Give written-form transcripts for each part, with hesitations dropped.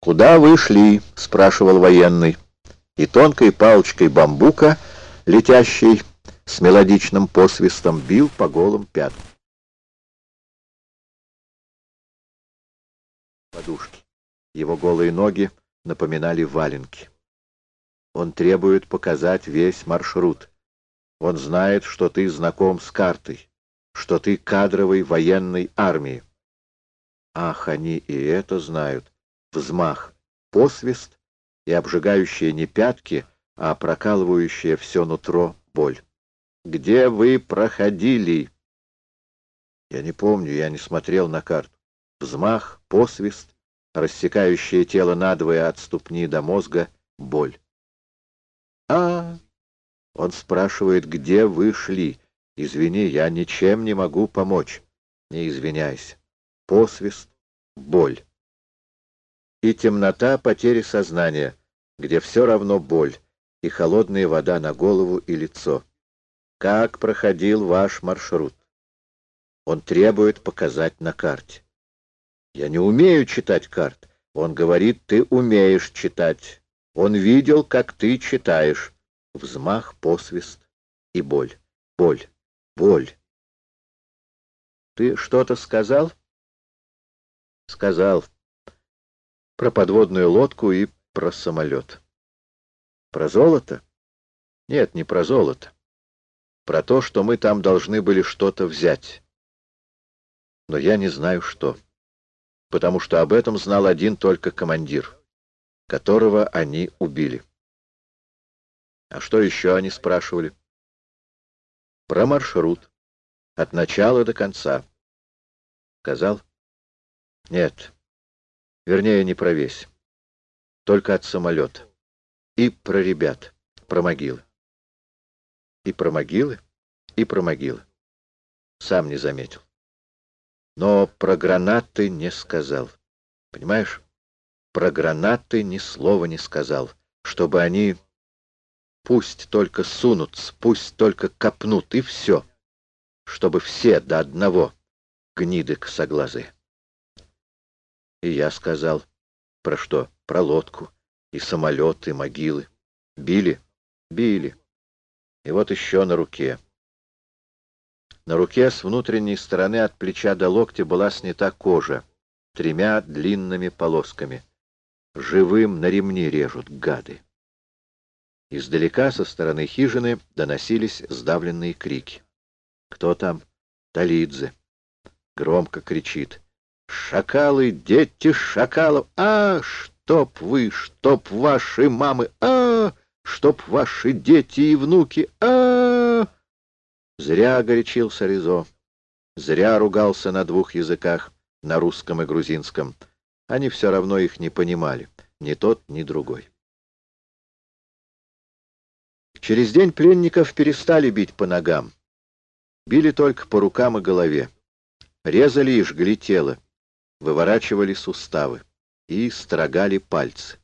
«Куда вы шли?» — спрашивал военный, и тонкой палочкой бамбука, летящей с мелодичным посвистом, бил по голым пяткам подушки. Его голые ноги напоминали валенки. Он требует показать весь маршрут. Он знает, что ты знаком с картой, что ты кадровой военной армии. Ах, они и это знают. Взмах, посвист и обжигающие не пятки, а прокалывающая все нутро боль. «Где вы проходили?» Я не помню, я не смотрел на карту. Взмах, посвист, рассекающее тело надвое от ступни до мозга, боль. А, он спрашивает, где вы шли. Извини, я ничем не могу помочь. Не извиняйся. Посвист, боль. И темнота потери сознания, где все равно боль, и холодная вода на голову и лицо. Как проходил ваш маршрут? Он требует показать на карте. Я не умею читать карт. Он говорит, ты умеешь читать. Он видел, как ты читаешь. Взмах, посвист и боль. Боль, боль. Ты что-то сказал? Сказал. Про подводную лодку и про самолет. Про золото? Нет, не про золото. Про то, что мы там должны были что-то взять. Но я не знаю, что. Потому что об этом знал один только командир, которого они убили. А что еще они спрашивали? Про маршрут. От начала до конца. Сказал? Нет. Вернее, не про весь. Только от самолета. И про ребят. Про могилы. И про могилы, и про могилы. Сам не заметил. Но про гранаты не сказал. Понимаешь? Про гранаты ни слова не сказал. Чтобы они пусть только сунутся, пусть только копнут, и все. Чтобы все до одного гниды косоглазые. И я сказал. Про что? Про лодку. И самолеты, и могилы. Били? Били. И вот еще на руке. На руке с внутренней стороны от плеча до локтя была снята кожа 3 длинными полосками. Живым на ремни режут, гады. Издалека, со стороны хижины, доносились сдавленные крики. Кто там? Талидзе. Громко кричит. «Шакалы, дети шакалов! А, чтоб вы, чтоб ваши мамы! А, чтоб ваши дети и внуки! А!» Зря горячился Ризо. Зря ругался на 2 языках, на русском и грузинском. Они все равно их не понимали, ни тот, ни другой. Через день пленников перестали бить по ногам. Били только по рукам и голове. Резали и жгли тело, выворачивали суставы и строгали пальцы.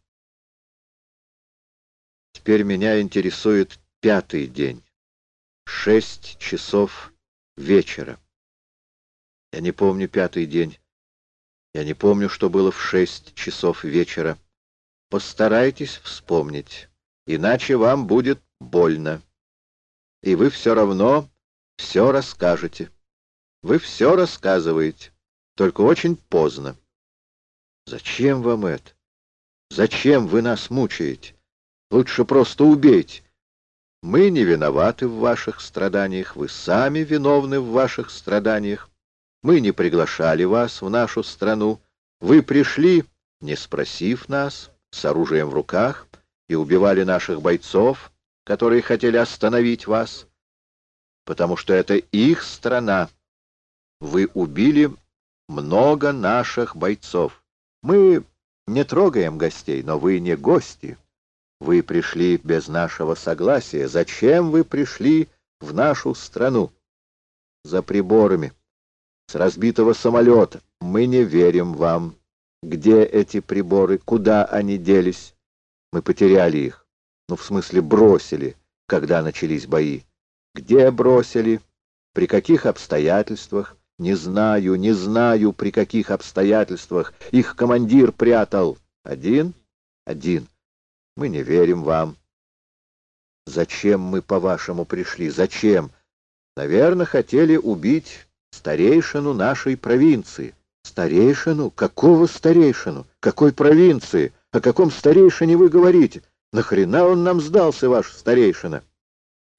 Теперь меня интересует 5-й день. 6 часов вечера. Я не помню 5-й день. Я не помню, что было в 6 часов вечера. Постарайтесь вспомнить, иначе вам будет больно. И вы все равно все расскажете. Вы все рассказываете, только очень поздно. Зачем вам это? Зачем вы нас мучаете? Лучше просто убейте. Мы не виноваты в ваших страданиях, вы сами виновны в ваших страданиях. Мы не приглашали вас в нашу страну. Вы пришли, не спросив нас, с оружием в руках, и убивали наших бойцов, которые хотели остановить вас, потому что это их страна. Вы убили много наших бойцов. Мы не трогаем гостей, но вы не гости. Вы пришли без нашего согласия. Зачем вы пришли в нашу страну? За приборами. С разбитого самолета. Мы не верим вам. Где эти приборы? Куда они делись? Мы потеряли их. Ну, в смысле, бросили, когда начались бои. Где бросили? При каких обстоятельствах? Не знаю, не знаю, при каких обстоятельствах. Их командир прятал. Один? Один. Мы не верим вам. Зачем мы, по-вашему, пришли? Зачем? Наверное, хотели убить старейшину нашей провинции. Старейшину? Какого старейшину? Какой провинции? О каком старейшине вы говорите? Нахрена он нам сдался, ваш старейшина?